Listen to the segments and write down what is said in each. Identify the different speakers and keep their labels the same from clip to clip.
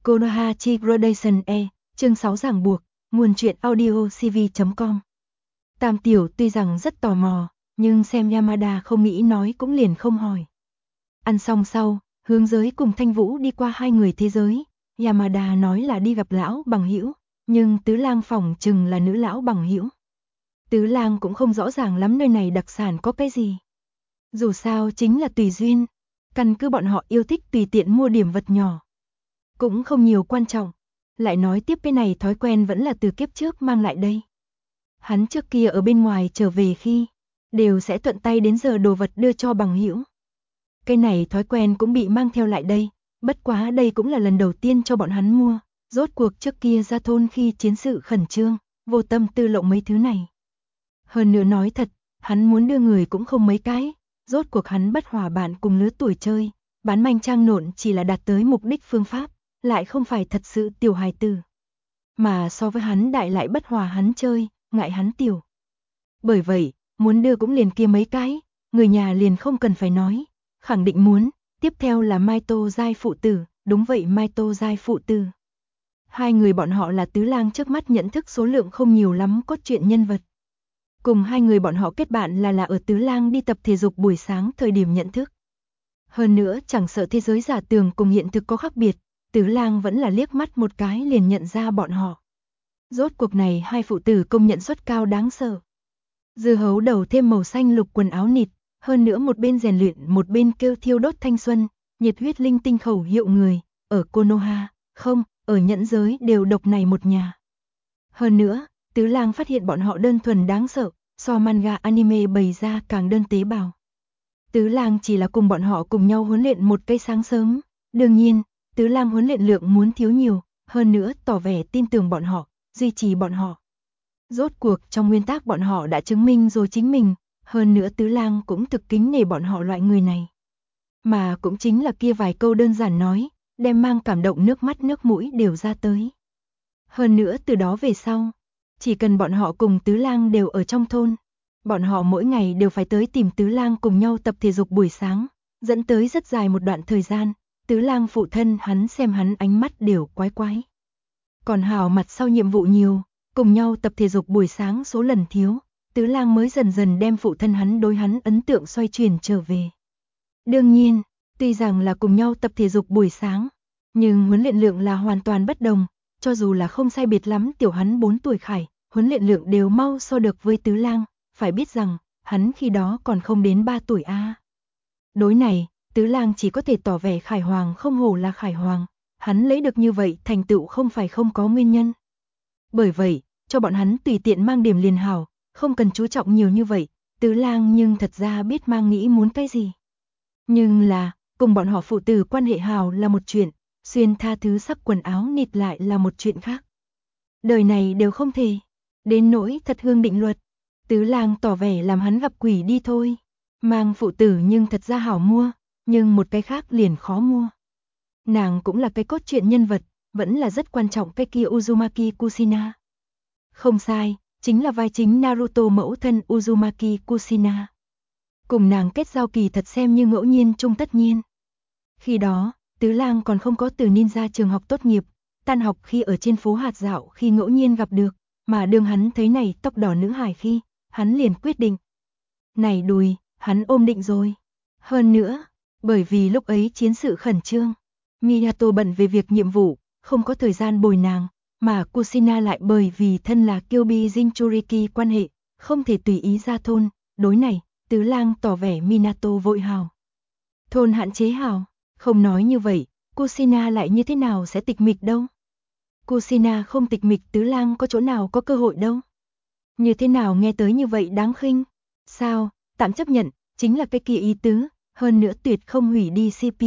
Speaker 1: Konoha Chi Gradation E, chương 6 ràng buộc, nguồn truyện audio cv.com. Tam tiểu tuy rằng rất tò mò, nhưng xem Yamada không nghĩ nói cũng liền không hỏi. Ăn xong sau, Hướng Giới cùng Thanh Vũ đi qua hai người thế giới, Yamada nói là đi gặp lão bằng hữu, nhưng Tứ Lang phỏng chừng là nữ lão bằng hữu. Tứ Lang cũng không rõ ràng lắm nơi này đặc sản có cái gì. Dù sao chính là tùy duyên, căn cứ bọn họ yêu thích tùy tiện mua điểm vật nhỏ. Cũng không nhiều quan trọng, lại nói tiếp cái này thói quen vẫn là từ kiếp trước mang lại đây. Hắn trước kia ở bên ngoài trở về khi, đều sẽ thuận tay đến giờ đồ vật đưa cho bằng hữu. Cái này thói quen cũng bị mang theo lại đây, bất quá đây cũng là lần đầu tiên cho bọn hắn mua, rốt cuộc trước kia ra thôn khi chiến sự khẩn trương, vô tâm tư lộng mấy thứ này. Hơn nữa nói thật, hắn muốn đưa người cũng không mấy cái, rốt cuộc hắn bất hòa bạn cùng lứa tuổi chơi, bán manh trang nộn chỉ là đạt tới mục đích phương pháp, lại không phải thật sự tiểu hài tử. Mà so với hắn đại lại bất hòa hắn chơi, ngại hắn tiểu. Bởi vậy, muốn đưa cũng liền kia mấy cái, người nhà liền không cần phải nói, khẳng định muốn, tiếp theo là Mai Tô Giai phụ tử, đúng vậy Mai Tô Giai phụ tử. Hai người bọn họ là Tứ Lang trước mắt nhận thức số lượng không nhiều lắm cốt truyện nhân vật. Cùng hai người bọn họ kết bạn là ở Tứ Lang đi tập thể dục buổi sáng thời điểm nhận thức. Hơn nữa chẳng sợ thế giới giả tưởng cùng hiện thực có khác biệt, Tứ Lang vẫn là liếc mắt một cái liền nhận ra bọn họ. Rốt cuộc này hai phụ tử công nhận suất cao đáng sợ. Dưa hấu đầu thêm màu xanh lục quần áo nịt, hơn nữa một bên rèn luyện một bên kêu thiêu đốt thanh xuân, nhiệt huyết linh tinh khẩu hiệu người, ở Konoha, không, ở nhẫn giới đều độc này một nhà. Hơn nữa, Tứ Lang phát hiện bọn họ đơn thuần đáng sợ, so manga anime bày ra càng đơn tế bào. Tứ Lang chỉ là cùng bọn họ cùng nhau huấn luyện một cây sáng sớm, đương nhiên, Tứ Lang huấn luyện lượng muốn thiếu nhiều, hơn nữa tỏ vẻ tin tưởng bọn họ, duy trì bọn họ. Rốt cuộc trong nguyên tắc bọn họ đã chứng minh rồi chính mình, hơn nữa Tứ Lang cũng thực kính nể bọn họ loại người này. Mà cũng chính là kia vài câu đơn giản nói, đem mang cảm động nước mắt nước mũi đều ra tới. Hơn nữa từ đó về sau, chỉ cần bọn họ cùng Tứ Lang đều ở trong thôn, bọn họ mỗi ngày đều phải tới tìm Tứ Lang cùng nhau tập thể dục buổi sáng, dẫn tới rất dài một đoạn thời gian, Tứ Lang phụ thân hắn xem hắn ánh mắt đều quái quái. Còn hào mặt sau nhiệm vụ nhiều, cùng nhau tập thể dục buổi sáng số lần thiếu, Tứ Lang mới dần dần đem phụ thân hắn đối hắn ấn tượng xoay chuyển trở về. Đương nhiên, tuy rằng là cùng nhau tập thể dục buổi sáng, nhưng huấn luyện lượng là hoàn toàn bất đồng, cho dù là không sai biệt lắm tiểu hắn 4 tuổi khải, huấn luyện lượng đều mau so được với Tứ Lang, phải biết rằng, hắn khi đó còn không đến 3 tuổi a. Đối này, Tứ Lang chỉ có thể tỏ vẻ Khải Hoàng không hổ là Khải Hoàng, hắn lấy được như vậy thành tựu không phải không có nguyên nhân. Bởi vậy, cho bọn hắn tùy tiện mang điểm liền hảo, không cần chú trọng nhiều như vậy, Tứ Lang nhưng thật ra biết mang nghĩ muốn cái gì. Nhưng là, cùng bọn họ phụ tử quan hệ hảo là một chuyện, xuyên tha thứ sắc quần áo nịt lại là một chuyện khác. Đời này đều không thể, đến nỗi thật hương định luật, Tứ Lang tỏ vẻ làm hắn gặp quỷ đi thôi. Mang phụ tử nhưng thật ra hảo mua, nhưng một cái khác liền khó mua. Nàng cũng là cái cốt truyện nhân vật, vẫn là rất quan trọng cái kia Uzumaki Kushina. Không sai, chính là vai chính Naruto mẫu thân Uzumaki Kushina. Cùng nàng kết giao kỳ thật xem như ngẫu nhiên chung tất nhiên. Khi đó, Tứ Lang còn không có từ ninja trường học tốt nghiệp, tan học khi ở trên phố hạt dạo khi ngẫu nhiên gặp được, mà đương hắn thấy này tóc đỏ nữ hài khi, hắn liền quyết định. Này đùi, hắn ôm định rồi. Hơn nữa, bởi vì lúc ấy chiến sự khẩn trương, Miyato bận về việc nhiệm vụ, không có thời gian bồi nàng, mà Kushina lại bởi vì thân là Kyuubi Jinchuriki quan hệ, không thể tùy ý ra thôn, đối này, Tứ Lang tỏ vẻ Minato vội hào. Thôn hạn chế hào, không nói như vậy, Kushina lại như thế nào sẽ tịch mịch đâu. Kushina không tịch mịch Tứ Lang có chỗ nào có cơ hội đâu. Như thế nào nghe tới như vậy đáng khinh, sao, tạm chấp nhận, chính là cái kia ý tứ, hơn nữa tuyệt không hủy đi CP.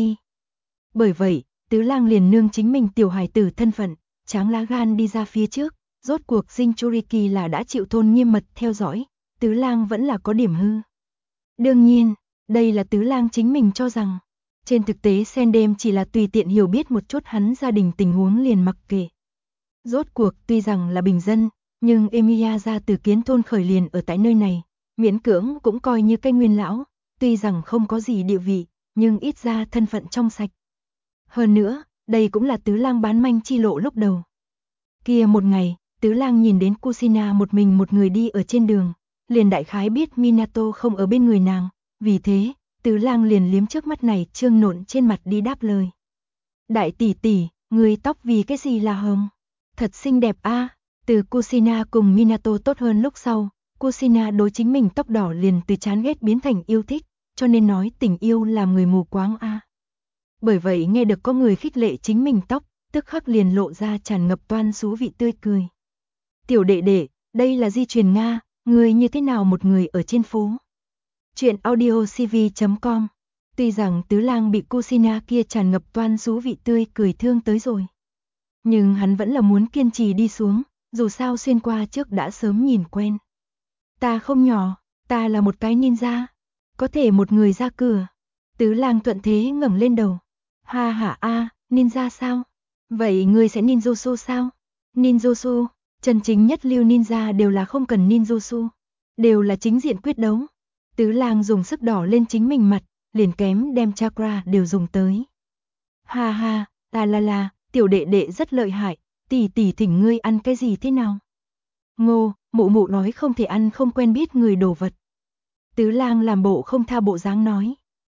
Speaker 1: Bởi vậy, Tứ Lang liền nương chính mình tiểu hài tử thân phận, tráng lá gan đi ra phía trước, rốt cuộc Jinchuriki là đã chịu thôn nghiêm mật theo dõi, Tứ Lang vẫn là có điểm hư. Đương nhiên, đây là Tứ Lang chính mình cho rằng, trên thực tế Sendem chỉ là tùy tiện hiểu biết một chút hắn gia đình tình huống liền mặc kệ. Rốt cuộc tuy rằng là bình dân, nhưng Emiya ra từ kiến thôn khởi liền ở tại nơi này, miễn cưỡng cũng coi như cái nguyên lão, tuy rằng không có gì địa vị, nhưng ít ra thân phận trong sạch. Hơn nữa, đây cũng là Tứ Lang bán manh chi lộ lúc đầu. Kia một ngày, Tứ Lang nhìn đến Kushina một mình một người đi ở trên đường, liền đại khái biết Minato không ở bên người nàng, vì thế, Tứ Lang liền liếm trước mắt này trương nộn trên mặt đi đáp lời. Đại tỷ tỷ, người tóc vì cái gì là hồng? Thật xinh đẹp a. Từ Kushina cùng Minato tốt hơn lúc sau, Kushina đối chính mình tóc đỏ liền từ chán ghét biến thành yêu thích, cho nên nói tình yêu làm người mù quáng a. Bởi vậy nghe được có người khích lệ chính mình tóc, tức khắc liền lộ ra tràn ngập toan xú vị tươi cười. Tiểu đệ đệ, đây là di truyền Nga, người như thế nào một người ở trên phố? Chuyện audiocv.com. Tuy rằng Tứ Lang bị Kushina kia tràn ngập toan xú vị tươi cười thương tới rồi, nhưng hắn vẫn là muốn kiên trì đi xuống, dù sao xuyên qua trước đã sớm nhìn quen. Ta không nhỏ, ta là một cái ninja, có thể một người ra cửa. Tứ Lang thuận thế ngẩng lên đầu. Ha ha a, ninja sao? Vậy ngươi sẽ ninjutsu sao? Ninjutsu, chân chính nhất lưu ninja đều là không cần ninjutsu, đều là chính diện quyết đấu. Tứ Lang dùng sức đỏ lên chính mình mặt, liền kém đem chakra đều dùng tới. Ha ha, la, tiểu đệ đệ rất lợi hại, tỷ tỷ thỉnh ngươi ăn cái gì thế nào? Ngô, mụ mụ nói không thể ăn không quen biết người đồ vật. Tứ Lang làm bộ không tha bộ dáng nói.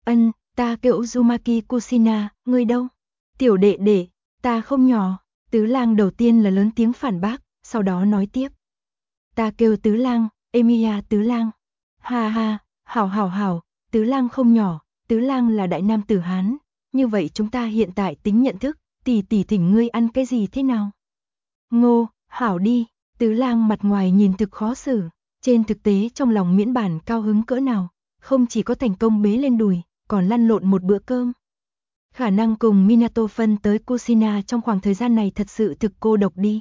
Speaker 1: Ta kêu Uzumaki Kushina, ngươi đâu? Tiểu đệ đệ, ta không nhỏ. Tứ Lang đầu tiên là lớn tiếng phản bác, sau đó nói tiếp. Ta kêu Tứ Lang, Emiya Tứ Lang. Ha ha, hảo, Tứ Lang không nhỏ, Tứ Lang là đại nam tử Hán. Như vậy chúng ta hiện tại tính nhận thức, tỷ tỷ thỉnh ngươi ăn cái gì thế nào? Ngô, hảo đi. Tứ Lang mặt ngoài nhìn thực khó xử, trên thực tế trong lòng miễn bản cao hứng cỡ nào, không chỉ có thành công bế lên đùi, còn lăn lộn một bữa cơm. Khả năng cùng Minato phân tới Kushina trong khoảng thời gian này thật sự thực cô độc đi.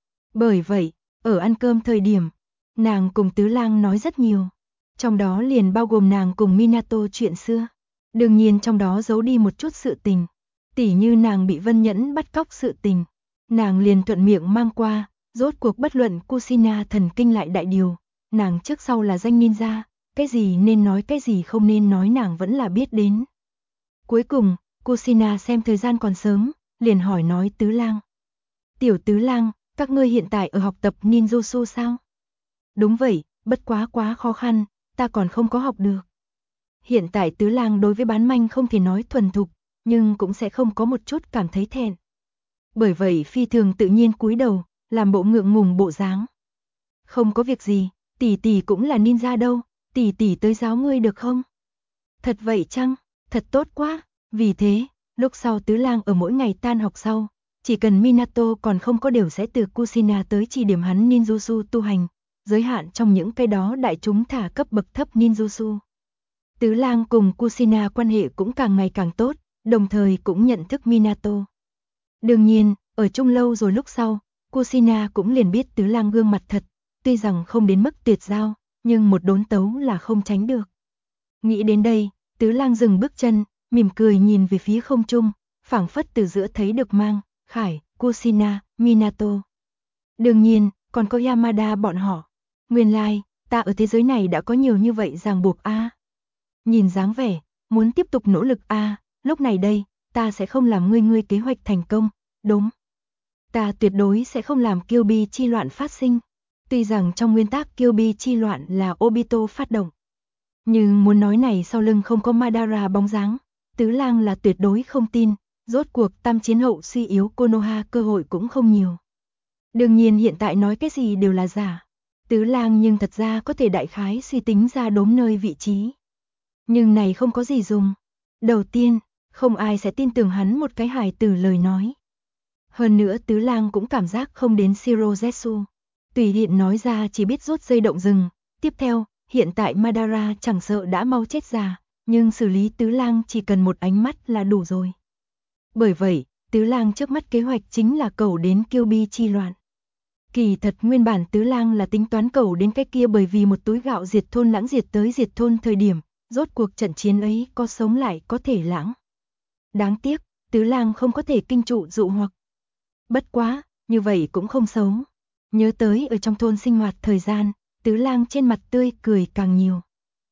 Speaker 1: Bởi vậy, ở ăn cơm thời điểm, nàng cùng Tứ Lang nói rất nhiều, trong đó liền bao gồm nàng cùng Minato chuyện xưa. Đương nhiên trong đó giấu đi một chút sự tình, tỉ như nàng bị Vân Nhẫn bắt cóc sự tình, nàng liền thuận miệng mang qua. Rốt cuộc bất luận Kushina thần kinh lại đại điều, nàng trước sau là danh ninja, cái gì nên nói cái gì không nên nói nàng vẫn là biết đến. Cuối cùng, Kushina xem thời gian còn sớm, liền hỏi nói Tứ Lang. Tiểu Tứ Lang, các ngươi hiện tại ở học tập ninjutsu sao? Đúng vậy, bất quá khó khăn, ta còn không có học được. Hiện tại Tứ Lang đối với bán manh không thể nói thuần thục, nhưng cũng sẽ không có một chút cảm thấy thẹn. Bởi vậy phi thường tự nhiên cúi đầu, làm bộ ngượng ngùng bộ dáng. Không có việc gì, tỷ tỷ cũng là ninja đâu, tỷ tỷ tới giáo ngươi được không? Thật vậy chăng? Thật tốt quá. Vì thế, lúc sau Tứ Lang ở mỗi ngày tan học sau, chỉ cần Minato còn không có đều sẽ từ Kushina tới chỉ điểm hắn ninjutsu tu hành, giới hạn trong những cái đó đại chúng thả cấp bậc thấp ninjutsu. Tứ Lang cùng Kushina quan hệ cũng càng ngày càng tốt, đồng thời cũng nhận thức Minato. Đương nhiên, ở chung lâu rồi lúc sau, Kushina cũng liền biết Tứ Lang gương mặt thật, tuy rằng không đến mức tuyệt giao, nhưng một đốn tấu là không tránh được. Nghĩ đến đây, Tứ Lang dừng bước chân, mỉm cười nhìn về phía không trung, phảng phất từ giữa thấy được Mang, Khải, Kushina, Minato. Đương nhiên, còn có Yamada bọn họ. Nguyên lai, ta ở thế giới này đã có nhiều như vậy ràng buộc a. Nhìn dáng vẻ, muốn tiếp tục nỗ lực a, lúc này đây, ta sẽ không làm ngươi kế hoạch thành công, đúng. Ta tuyệt đối sẽ không làm Kyuubi chi loạn phát sinh. Tuy rằng trong nguyên tắc Kyuubi chi loạn là Obito phát động, nhưng muốn nói này sau lưng không có Madara bóng dáng, Tứ Lang là tuyệt đối không tin, rốt cuộc tam chiến hậu suy yếu Konoha cơ hội cũng không nhiều. Đương nhiên hiện tại nói cái gì đều là giả. Tứ Lang nhưng thật ra có thể đại khái suy tính ra đốm nơi vị trí. Nhưng này không có gì dùng. Đầu tiên, không ai sẽ tin tưởng hắn một cái hài tử lời nói. Hơn nữa Tứ Lang cũng cảm giác không đến Shirozetsu. Tùy tiện nói ra chỉ biết rút dây động rừng. Tiếp theo, hiện tại Madara chẳng sợ đã mau chết già, nhưng xử lý Tứ Lang chỉ cần một ánh mắt là đủ rồi. Bởi vậy, Tứ Lang trước mắt kế hoạch chính là cầu đến Kyuubi chi loạn. Kỳ thật nguyên bản Tứ Lang là tính toán cầu đến cái kia, bởi vì một túi gạo diệt thôn lãng diệt tới diệt thôn thời điểm, rốt cuộc trận chiến ấy có sống lại có thể lãng. Đáng tiếc, Tứ Lang không có thể kinh trụ dụ hoặc. Bất quá, như vậy cũng không xấu. Nhớ tới ở trong thôn sinh hoạt thời gian, Tứ Lang trên mặt tươi cười càng nhiều.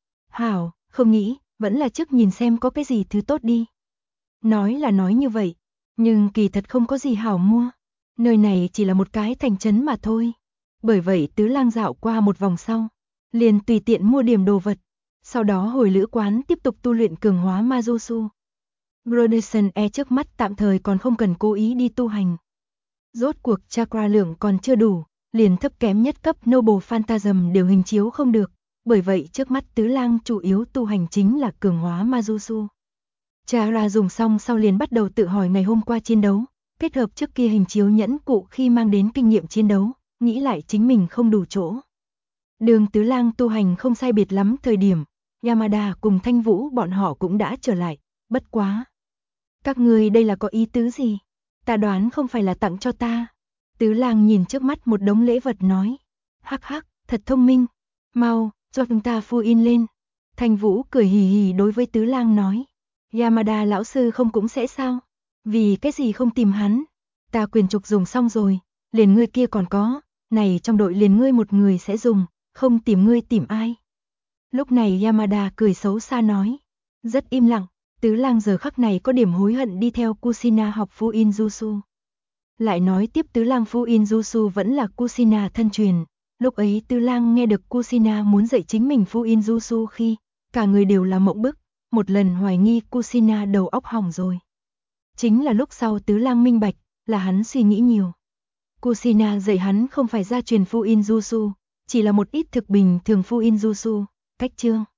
Speaker 1: Hảo, không nghĩ, vẫn là trước nhìn xem có cái gì thứ tốt đi. Nói là nói như vậy, Nhưng kỳ thật không có gì hảo mua. Nơi này chỉ là một cái thành trấn mà thôi. Bởi vậy Tứ Lang dạo qua một vòng sau, liền tùy tiện mua điểm đồ vật. Sau đó hồi lữ quán tiếp tục tu luyện cường hóa Majutsu. Gradation E trước mắt tạm thời còn không cần cố ý đi tu hành. Rốt cuộc chakra lượng còn chưa đủ, liền thấp kém nhất cấp Noble Phantasm đều hình chiếu không được. Bởi vậy trước mắt Tứ Lang chủ yếu tu hành chính là cường hóa Majutsu. Chakra dùng xong sau liền bắt đầu tự hỏi ngày hôm qua chiến đấu, kết hợp trước kia hình chiếu nhẫn cụ khi mang đến kinh nghiệm chiến đấu, nghĩ lại chính mình không đủ chỗ. Đường Tứ Lang tu hành không sai biệt lắm thời điểm, Yamada cùng Thanh Vũ bọn họ cũng đã trở lại, bất quá. Các người đây là có ý tứ gì? Ta đoán không phải là tặng cho ta. Tứ Lang nhìn trước mắt một đống lễ vật nói. Hắc hắc, thật thông minh. Mau, cho chúng ta phu in lên. Thanh Vũ cười hì hì đối với Tứ Lang nói. Yamada lão sư không cũng sẽ sao? Vì cái gì không tìm hắn? Ta quyền trục dùng xong rồi, liền ngươi kia còn có, này trong đội liền ngươi một người sẽ dùng, không tìm ngươi tìm ai? Lúc này Yamada cười xấu xa nói. Rất im lặng, Tứ Lang giờ khắc này có điểm hối hận đi theo Kushina học Fuin Jutsu. Lại nói tiếp Tứ Lang Fuin Jutsu vẫn là Kushina thân truyền. Lúc ấy Tứ Lang nghe được Kushina muốn dạy chính mình Fuin Jutsu khi, cả người đều là mộng bức, một lần hoài nghi Kushina đầu óc hỏng rồi. Chính là lúc sau Tứ Lang minh bạch, là hắn suy nghĩ nhiều. Kushina dạy hắn không phải gia truyền Fuin Jutsu, chỉ là một ít thực bình thường Fuin Jutsu, cách chương.